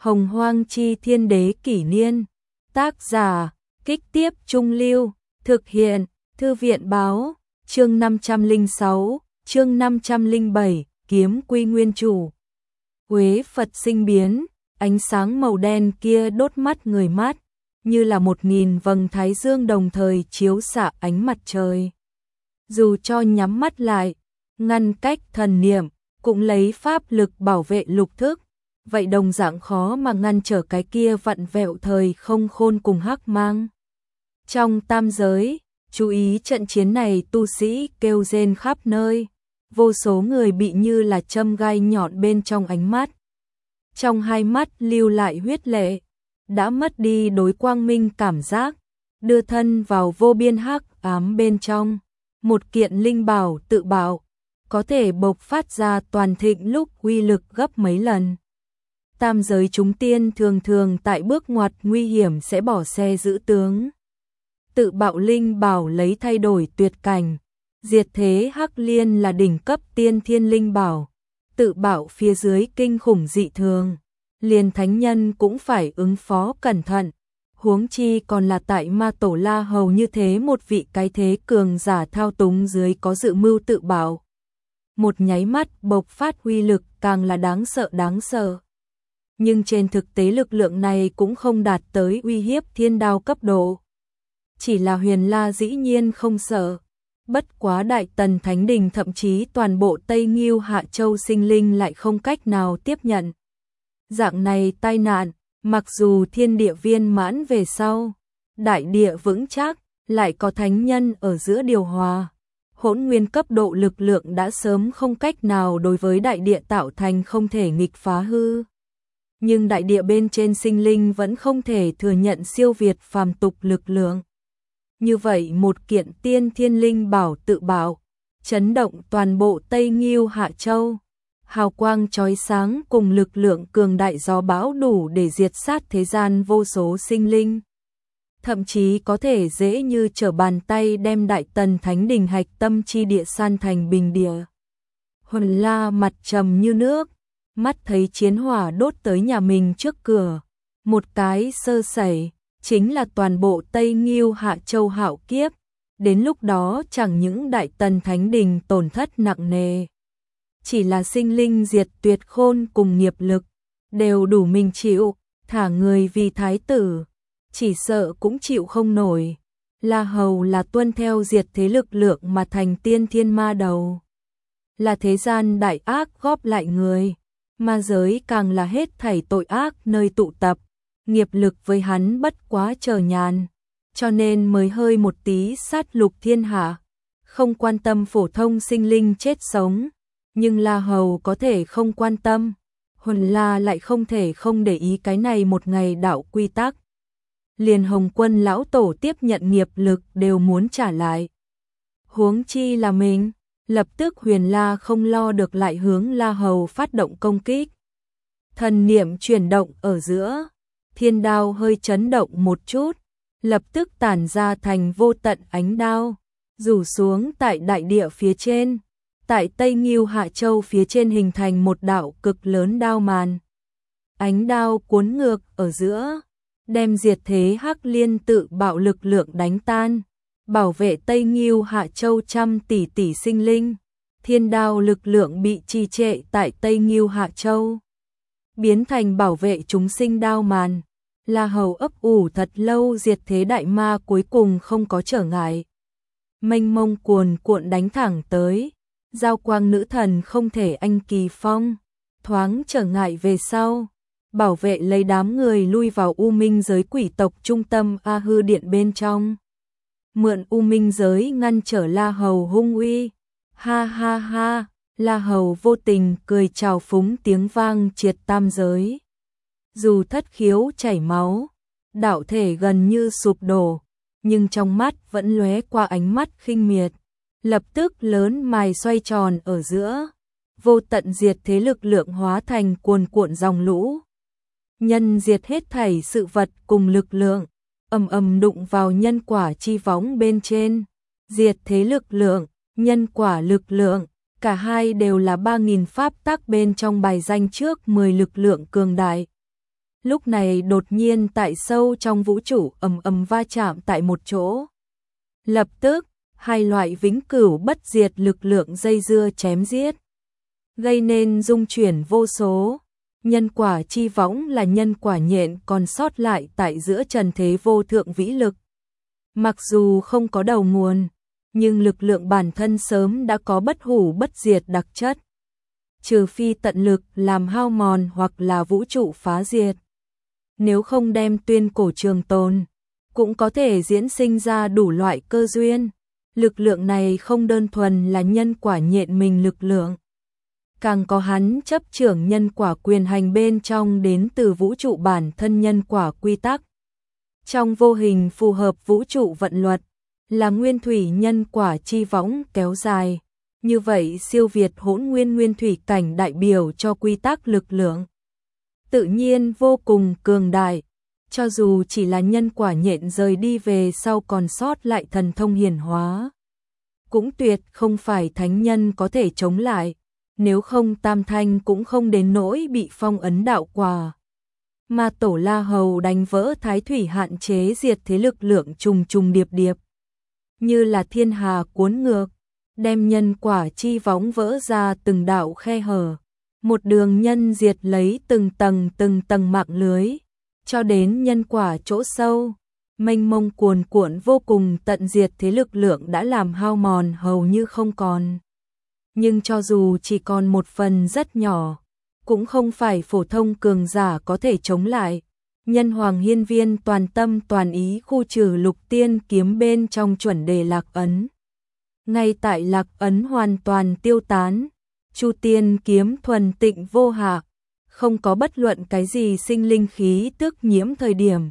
Hồng Hoang Chi Thiên Đế Kỷ Niên. Tác giả, Kích Tiếp Trung Lưu. Thực hiện, Thư viện Báo. Chương 506, chương 507, Kiếm Quy Nguyên Chủ. Quế Phật sinh biến, ánh sáng màu đen kia đốt mắt người mát, như là 1000 vầng thái dương đồng thời chiếu xạ ánh mặt trời. Dù cho nhắm mắt lại, ngăn cách thần niệm, cũng lấy pháp lực bảo vệ lục thức, vậy đồng dạng khó mà ngăn trở cái kia vặn vẹo thời không khôn cùng hắc mang. Trong tam giới, chú ý trận chiến này, tu sĩ kêu rên khắp nơi, vô số người bị như là châm gai nhọn bên trong ánh mắt. Trong hai mắt lưu lại huyết lệ, đã mất đi đối quang minh cảm giác, đưa thân vào vô biên hắc ám bên trong. Một kiện linh bảo tự bảo, có thể bộc phát ra toàn thịnh lúc uy lực gấp mấy lần. Tam giới chúng tiên thường thường tại bước ngoặt nguy hiểm sẽ bỏ xe giữ tướng. Tự bạo linh bảo lấy thay đổi tuyệt cảnh, diệt thế hắc liên là đỉnh cấp tiên thiên linh bảo, tự bạo phía dưới kinh khủng dị thường, liền thánh nhân cũng phải ứng phó cẩn thận, huống chi còn là tại Ma Tổ La Hầu như thế một vị cái thế cường giả thao túng dưới có dự mưu tự bạo. Một nháy mắt bộc phát uy lực càng là đáng sợ đáng sợ. Nhưng trên thực tế lực lượng này cũng không đạt tới uy hiếp thiên đao cấp độ. Chỉ là Huyền La dĩ nhiên không sợ. Bất quá Đại Tần Thánh Đình thậm chí toàn bộ Tây Nghiêu Hạ Châu sinh linh lại không cách nào tiếp nhận. Dạng này tai nạn, mặc dù thiên địa viên mãn về sau, đại địa vững chắc, lại có thánh nhân ở giữa điều hòa. Hỗn nguyên cấp độ lực lượng đã sớm không cách nào đối với đại địa tạo thành không thể nghịch phá hư. Nhưng đại địa bên trên sinh linh vẫn không thể thừa nhận siêu việt phàm tục lực lượng. Như vậy một kiện tiên thiên linh bảo tự bảo, chấn động toàn bộ Tây Nghiêu Hạ Châu. Hào quang chói sáng cùng lực lượng cường đại gió bão đủ để diệt sát thế gian vô số sinh linh. Thậm chí có thể dễ như trở bàn tay đem Đại Tần Thánh Đình hạch tâm chi địa san thành bình địa. Huyền La mặt trầm như nước, mắt thấy chiến hỏa đốt tới nhà mình trước cửa. Một cái sơ sẩy, chính là toàn bộ Tây Nghiêu Hạ Châu hạo kiếp. Đến lúc đó chẳng những Đại Tần Thánh Đình tổn thất nặng nề, chỉ là sinh linh diệt tuyệt khôn cùng nghiệp lực, đều đủ mình chịu, thả người vì thái tử, chỉ sợ cũng chịu không nổi. La Hầu là tuân theo diệt thế lực lượng mà thành tiên thiên ma đầu, là thế gian đại ác góp lại người, ma giới càng là hết thảy tội ác nơi tụ tập, nghiệp lực với hắn bất quá chờ nhàn, cho nên mới hơi một tí sát lục thiên hạ, không quan tâm phổ thông sinh linh chết sống. Nhưng La Hầu có thể không quan tâm, Huyền La lại không thể không để ý cái này một ngày đạo quy tắc. Liền Hồng Quân lão tổ tiếp nhận nghiệp lực đều muốn trả lại. Huống chi là mình, lập tức Huyền La không lo được lại hướng La Hầu phát động công kích. Thần niệm chuyển động ở giữa, thiên đao hơi chấn động một chút, lập tức tản ra thành vô tận ánh đao, rủ xuống tại đại địa phía trên. Tại Tây Nghiêu Hạ Châu phía trên hình thành một đạo cực lớn đao màn. Ánh đao cuốn ngược ở giữa, đem diệt thế hắc liên tự bạo lực lượng đánh tan, bảo vệ Tây Nghiêu Hạ Châu trăm tỷ tỷ sinh linh. Thiên đao lực lượng bị trì trệ tại Tây Nghiêu Hạ Châu, biến thành bảo vệ chúng sinh đao màn. La Hầu ấp ủ thật lâu diệt thế đại ma cuối cùng không có trở ngại. Mênh mông cuồn cuộn đánh thẳng tới. Giao quang nữ thần không thể anh kỳ phong, thoáng trở ngại về sau, bảo vệ lấy đám người lui vào U Minh giới quỷ tộc trung tâm A Hư Điện bên trong. Mượn U Minh giới ngăn trở La Hầu hung uy. Ha ha ha, La Hầu vô tình cười chào phúng tiếng vang triệt tam giới. Dù thất khiếu chảy máu, đạo thể gần như sụp đổ, nhưng trong mắt vẫn lóe qua ánh mắt khinh miệt. Lập tức lớn mài xoay tròn ở giữa, vô tận diệt thế lực lượng hóa thành cuồn cuộn dòng lũ. Nhân diệt hết thảy sự vật cùng lực lượng, ầm ầm đụng vào nhân quả chi võng bên trên. Diệt thế lực lượng, nhân quả lực lượng, cả hai đều là 3000 pháp tắc bên trong bài danh trước 10 lực lượng cường đại. lúc này đột nhiên tại sâu trong vũ trụ ầm ầm va chạm tại một chỗ. Lập tức, hai loại vĩnh cửu bất diệt lực lượng dây dưa chém giết, gây nên dung chuyển vô số. Nhân quả chi võng là nhân quả nhện còn sót lại tại giữa trần thế vô thượng vĩ lực. Mặc dù không có đầu nguồn, nhưng lực lượng bản thân sớm đã có bất hủ bất diệt đặc chất. Trừ phi tận lực làm hao mòn hoặc là vũ trụ phá diệt. Nếu không đem tuyên cổ trường tồn, cũng có thể diễn sinh ra đủ loại cơ duyên. Lực lượng này không đơn thuần là nhân quả nhện mình lực lượng. Càng có hắn chấp trưởng nhân quả quyền hành bên trong đến từ vũ trụ bản thân nhân quả quy tắc. Trong vô hình phù hợp vũ trụ vận luật, là nguyên thủy nhân quả chi võng kéo dài. Như vậy siêu việt hỗn nguyên nguyên thủy cảnh đại biểu cho quy tắc lực lượng. Tự nhiên vô cùng cường đại, cho dù chỉ là nhân quả nhện rời đi về sau còn sót lại thần thông hiển hóa. Cũng tuyệt không phải thánh nhân có thể chống lại, nếu không Tam Thanh cũng không đến nỗi bị phong ấn đạo quả. Mà Tổ La Hầu đánh vỡ thái thủy hạn chế diệt thế lực lượng trùng trùng điệp điệp. Như là thiên hà cuốn ngược, đem nhân quả chi võng vỡ ra từng đạo khe hở. Một đường nhân diệt lấy từng tầng mạng lưới, cho đến nhân quả chỗ sâu, mênh mông cuồn cuộn vô cùng tận diệt thế lực lượng đã làm hao mòn hầu như không còn. Nhưng cho dù chỉ còn một phần rất nhỏ, cũng không phải phổ thông cường giả có thể chống lại. Nhân Hoàng Hiên Viên toàn tâm toàn ý khu trừ Lục Tiên kiếm bên trong chuẩn đề lạc ấn. Ngay tại lạc ấn hoàn toàn tiêu tán, Chu Tiên kiếm thuần tịnh vô hạ, không có bất luận cái gì sinh linh khí tức nhiễm thời điểm.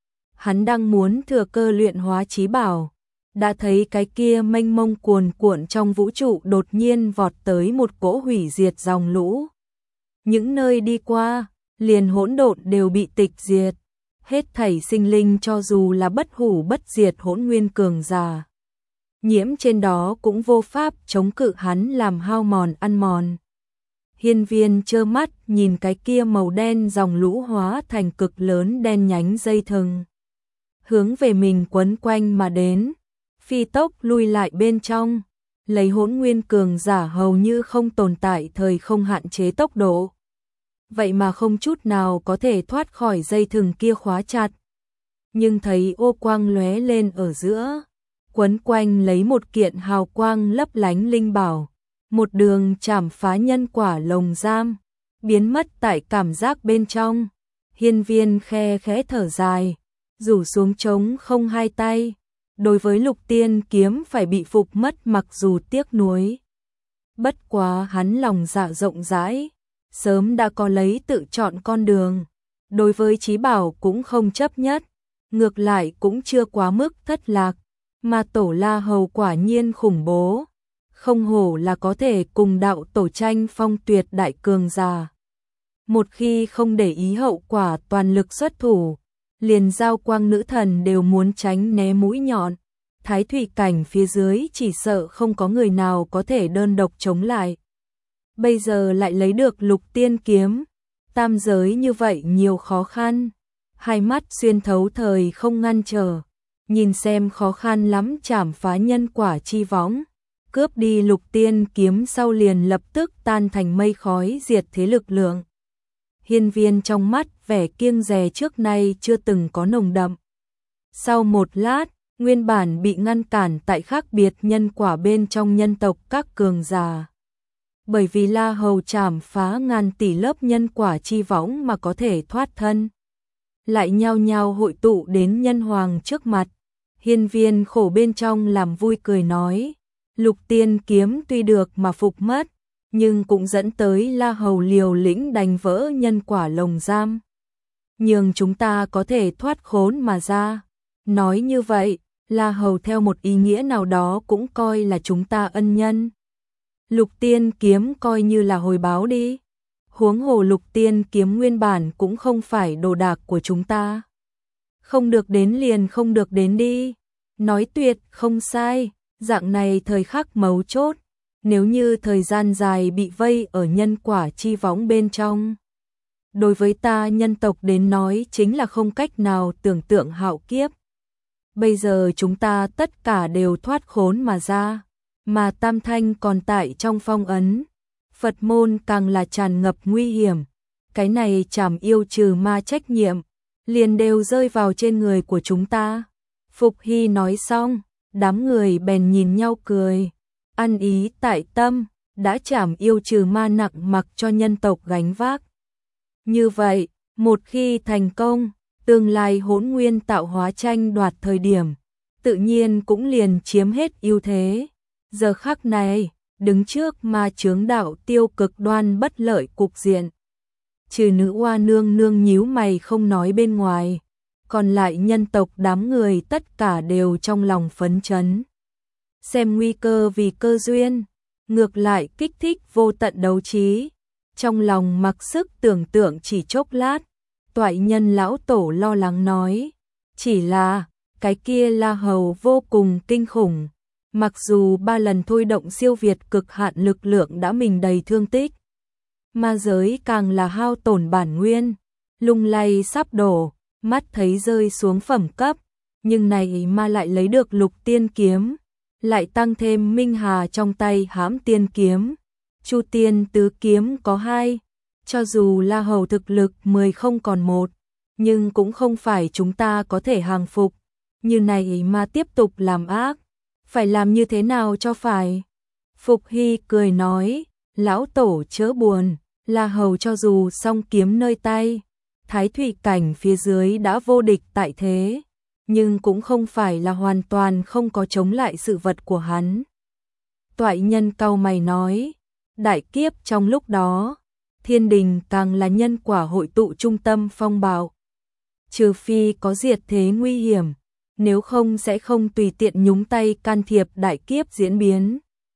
Hắn đang muốn thừa cơ luyện hóa chí bảo, đã thấy cái kia mênh mông cuồn cuộn trong vũ trụ đột nhiên vọt tới một cỗ hủy diệt dòng lũ. Những nơi đi qua, liền hỗn độn đều bị tịch diệt, hết thảy sinh linh cho dù là bất hủ bất diệt hỗn nguyên cường giả. Nhiễm trên đó cũng vô pháp chống cự hắn làm hao mòn ăn mòn. Hiên Viên trơ mắt nhìn cái kia màu đen dòng lũ hóa thành cực lớn đen nhánh dây thừng. Hướng về mình quấn quanh mà đến, phi tốc lui lại bên trong, lấy hỗn nguyên cường giả hầu như không tồn tại thời không hạn chế tốc độ. Vậy mà không chút nào có thể thoát khỏi dây thừng kia khóa chặt. Nhưng thấy ô quang lóe lên ở giữa, quấn quanh lấy một kiện hào quang lấp lánh linh bảo, một đường chảm phá nhân quả lồng giam, biến mất tại cảm giác bên trong. Hiên Viên khe khẽ thở dài, rủ xuống trống không hai tay. Đối với Lục Tiên kiếm phải bị phục mất mặc dù tiếc nuối. Bất quá hắn lòng dạ rộng rãi, sớm đã có lấy tự chọn con đường. Đối với chí bảo cũng không chấp nhất, ngược lại cũng chưa quá mức thất lạc. Mà Tổ La Hầu quả nhiên khủng bố, không hổ là có thể cùng đạo tổ tranh phong tuyệt đại cường giả. Một khi không để ý hậu quả toàn lực xuất thủ, liền giao quang nữ thần đều muốn tránh né mũi nhọn. Thái thủy cảnh phía dưới chỉ sợ không có người nào có thể đơn độc chống lại. Bây giờ lại lấy được Lục Tiên kiếm, tam giới như vậy nhiều khó khăn. Hai mắt xuyên thấu thời không ngăn trở, nhìn xem khó khăn lắm chảm phá nhân quả chi võng, cướp đi Lục Tiên kiếm sau liền lập tức tan thành mây khói diệt thế lực lượng. Hiên Viên trong mắt vẻ kiêng dè trước nay chưa từng có nồng đậm. Sau một lát, nguyên bản bị ngăn cản tại khác biệt nhân quả bên trong nhân tộc các cường giả. Bởi vì La Hầu chảm phá ngàn tỷ lớp nhân quả chi võng mà có thể thoát thân, lại nhao nhao hội tụ đến Nhân Hoàng trước mặt. Hiên Viên khổ bên trong làm vui cười nói, Lục Tiên kiếm tuy được mà phục mất, nhưng cũng dẫn tới La Hầu liều lĩnh đánh vỡ nhân quả lồng giam, nhường chúng ta có thể thoát khốn mà ra. Nói như vậy, La Hầu theo một ý nghĩa nào đó cũng coi là chúng ta ân nhân. Lục Tiên kiếm coi như là hồi báo đi. Huống hồ Lục Tiên kiếm nguyên bản cũng không phải đồ đạc của chúng ta. Không được đến liền không được đến đi. Nói tuyệt không sai, dạng này thời khắc mấu chốt. Nếu như thời gian dài bị vây ở nhân quả chi võng bên trong, đối với ta nhân tộc đến nói chính là không cách nào tưởng tượng hạo kiếp. Bây giờ chúng ta tất cả đều thoát khốn mà ra, mà Tam Thanh còn tại trong phong ấn. Phật môn càng là tràn ngập nguy hiểm, cái này trảm yêu trừ ma trách nhiệm, liền đều rơi vào trên người của chúng ta. Phục Hy nói xong, đám người bèn nhìn nhau cười, ăn ý tại tâm, đã trảm yêu trừ ma nặng mặc cho nhân tộc gánh vác. Như vậy, một khi thành công, tương lai Hỗn Nguyên tạo hóa tranh đoạt thời điểm, tự nhiên cũng liền chiếm hết ưu thế. Giờ khắc này, đứng trước ma chướng đạo tiêu cực đoan bất lợi cục diện. Trừ Nữ Hoa nương nương nhíu mày không nói bên ngoài, còn lại nhân tộc đám người tất cả đều trong lòng phấn chấn. Xem nguy cơ vì cơ duyên, ngược lại kích thích vô tận đấu trí. Trong lòng mặc sức tưởng tượng chỉ chốc lát, Toại Nhân lão tổ lo lắng nói, chỉ là cái kia La Hầu vô cùng kinh khủng, mặc dù 3 lần thôi động siêu việt cực hạn lực lượng đã mình đầy thương tích, ma giới càng là hao tổn bản nguyên, lung lay sắp đổ, mắt thấy rơi xuống phẩm cấp, nhưng này ma lại lấy được Lục Tiên kiếm, lại tăng thêm Minh Hà trong tay Hãm Tiên kiếm, Chu Tiên tứ kiếm có 2, cho dù La Hầu thực lực 10 không còn 1, nhưng cũng không phải chúng ta có thể hàng phục, như này mà tiếp tục làm ác, phải làm như thế nào cho phải? Phục Hy cười nói, lão tổ chớ buồn, La Hầu cho dù song kiếm nơi tay, Thái Thủy cảnh phía dưới đã vô địch tại thế, nhưng cũng không phải là hoàn toàn không có chống lại sự vật của hắn. Toại Nhân cau mày nói, đại kiếp trong lúc đó, thiên đình càng là nhân quả hội tụ trung tâm phong bạo. Trừ phi có diệt thế nguy hiểm, nếu không sẽ không tùy tiện nhúng tay can thiệp đại kiếp diễn biến.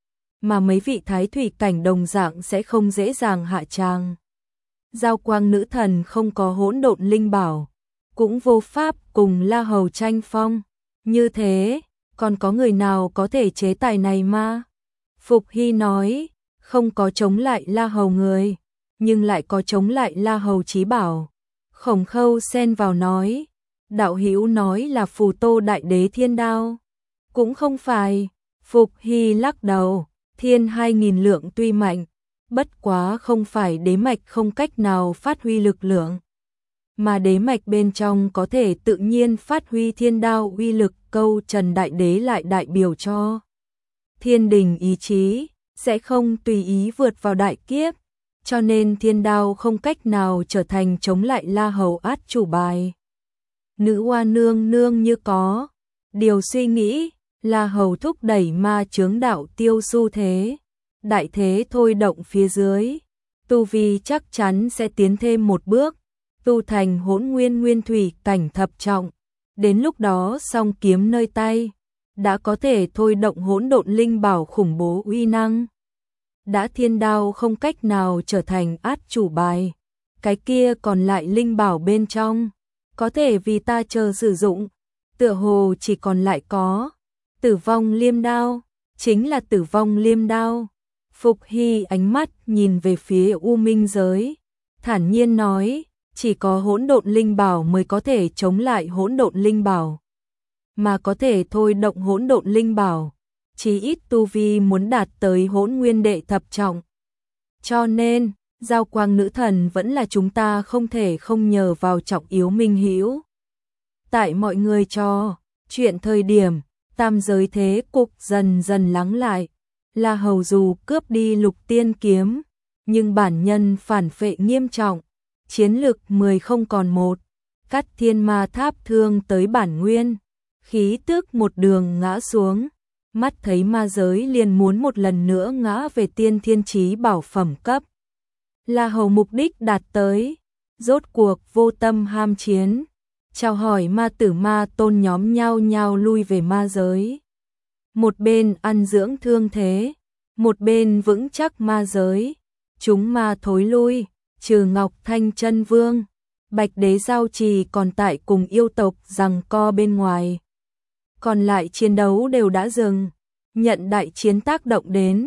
Mà mấy vị Thái Thủy cảnh đồng dạng sẽ không dễ dàng hạ tràng. Giao Quang nữ thần không có hỗn độn linh bảo, cũng vô pháp cùng La Hầu tranh phong. Như thế, còn có người nào có thể chế tài này mà? Phục Hy nói, không có chống lại La Hầu người, nhưng lại có chống lại La Hầu chí bảo. Khổng Khâu xen vào nói, đạo hữu nói là Phù Tô Đại Đế Thiên Đao. Cũng không phải, Phục Hy lắc đầu, thiên 2000 lượng tuy mạnh, bất quá không phải đế mạch không cách nào phát huy lực lượng. Mà đế mạch bên trong có thể tự nhiên phát huy thiên đao uy lực, câu Trần Đại Đế lại đại biểu cho thiên đình ý chí, sẽ không tùy ý vượt vào đại kiếp, cho nên thiên đao không cách nào trở thành chống lại La Hầu át chủ bài. Nữ Hoa nương nương như có điều suy nghĩ, La Hầu thúc đẩy ma chướng đạo tiêu xu thế, đại thế thôi động phía dưới, tu vi chắc chắn sẽ tiến thêm một bước, tu thành Hỗn Nguyên Nguyên Thủy cảnh thập trọng, đến lúc đó song kiếm nơi tay, đã có thể thôi động hỗn độn linh bảo khủng bố uy năng. Đã thiên đao không cách nào trở thành át chủ bài, cái kia còn lại linh bảo bên trong, có thể vì ta chờ sử dụng, tựa hồ chỉ còn lại có Tử Vong Liêm Đao, chính là Tử Vong Liêm Đao. Phục Hy ánh mắt nhìn về phía U Minh giới, thản nhiên nói, chỉ có hỗn độn linh bảo mới có thể chống lại hỗn độn linh bảo, mà có thể thôi động hỗn độn linh bảo, chí ít tu vi muốn đạt tới Hỗn Nguyên đệ thập trọng. Cho nên, Giao Quang nữ thần vẫn là chúng ta không thể không nhờ vào trọng yếu minh hữu. Tại mọi người cho chuyện thời điểm, tam giới thế cục dần dần lắng lại, La Hầu dù cướp đi Lục Tiên kiếm, nhưng bản nhân phản phệ nghiêm trọng, chiến lực 10 không còn 1, cắt thiên ma tháp thương tới bản nguyên, khí tức một đường ngã xuống, mắt thấy ma giới liền muốn một lần nữa ngã về tiên thiên chí bảo phẩm cấp. La Hầu mục đích đạt tới, rốt cuộc vô tâm ham chiến, chào hỏi ma tử ma tôn nhóm nhau nhau lui về ma giới. Một bên ăn dưỡng thương thế, một bên vững chắc ma giới, chúng ma thối lui, trừ Ngọc Thanh Chân Vương, Bạch Đế Giao Trì còn tại cùng yêu tộc giằng co bên ngoài. Còn lại chiến đấu đều đã dừng, nhận đại chiến tác động đến,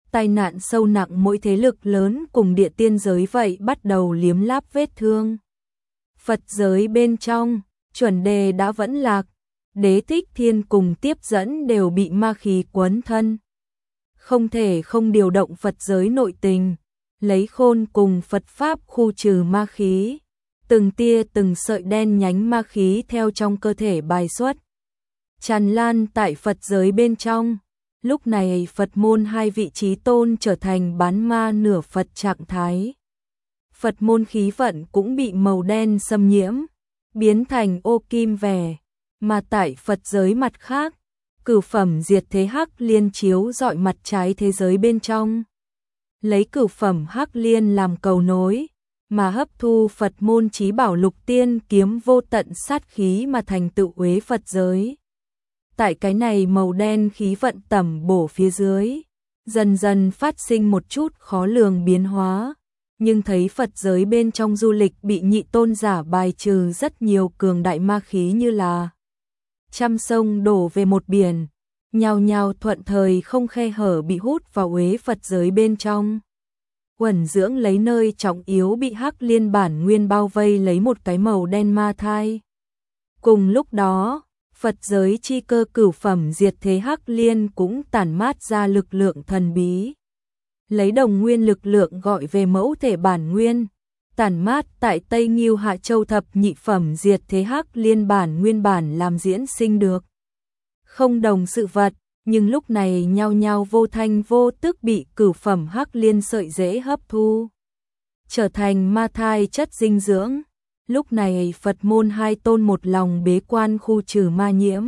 tai nạn sâu nặng mỗi thế lực lớn cùng địa tiên giới vậy bắt đầu liếm láp vết thương. Phật giới bên trong, chuẩn đề đã vẫn lạc, Đế Thích Thiên cùng tiếp dẫn đều bị ma khí quấn thân. Không thể không điều động Phật giới nội tình, lấy khôn cùng Phật Pháp khu trừ ma khí. Từng tia từng sợi đen nhánh ma khí theo trong cơ thể bài xuất. Tràn lan tại Phật giới bên trong. Lúc này Phật môn hai vị trí tôn trở thành bán ma nửa Phật trạng thái. Phật môn khí vận cũng bị màu đen xâm nhiễm, biến thành ô kim vẻ. Mà tại Phật giới mặt khác, cửu phẩm diệt thế hắc liên chiếu rọi mặt trái thế giới bên trong. Lấy cửu phẩm hắc liên làm cầu nối, mà hấp thu Phật môn chí bảo lục tiên kiếm vô tận sát khí mà thành tựu uế Phật giới. Tại cái này màu đen khí vận tẩm bổ phía dưới, dần dần phát sinh một chút khó lường biến hóa, nhưng thấy Phật giới bên trong du lịch bị nhị tôn giả bài trừ rất nhiều cường đại ma khí như là trăm sông đổ về một biển, nhao nhao thuận thời không khe hở bị hút vào uế Phật giới bên trong. Uẩn dưỡng lấy nơi trọng yếu bị hắc liên bản nguyên bao vây lấy một cái màu đen ma thai. Cùng lúc đó, Phật giới chi cơ cửu phẩm diệt thế hắc liên cũng tản mát ra lực lượng thần bí. Lấy đồng nguyên lực lượng gọi về mẫu thể bản nguyên, tản mát tại Tây Nghiêu Hạ Châu thập nhị phẩm diệt thế hắc liên bản nguyên bản làm diễn sinh được. Không đồng sự vật, nhưng lúc này nhao nhao vô thanh vô tức bị cửu phẩm hắc liên sợi rễ hấp thu, trở thành ma thai chất dinh dưỡng. Lúc này Phật môn hai tôn một lòng bế quan khu trừ ma nhiễm,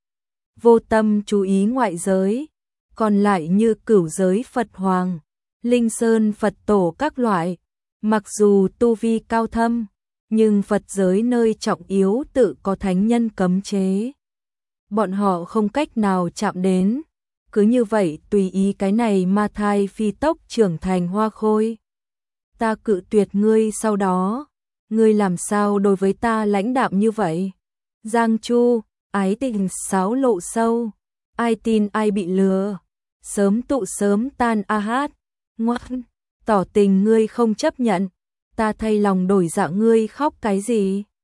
vô tâm chú ý ngoại giới, còn lại như cửu giới Phật Hoàng, Linh Sơn Phật Tổ các loại, mặc dù tu vi cao thâm, nhưng Phật giới nơi trọng yếu tự có thánh nhân cấm chế. Bọn họ không cách nào chạm đến, cứ như vậy tùy ý cái này ma thai phi tốc trưởng thành hoa khôi. Ta cự tuyệt ngươi sau đó, ngươi làm sao đối với ta lãnh đạm như vậy? Giang Chu, ái tình sáo lộ sâu, ai tin ai bị lừa, sớm tụ sớm tan a hát, ngoan, tỏ tình ngươi không chấp nhận, ta thay lòng đổi dạ ngươi khóc cái gì?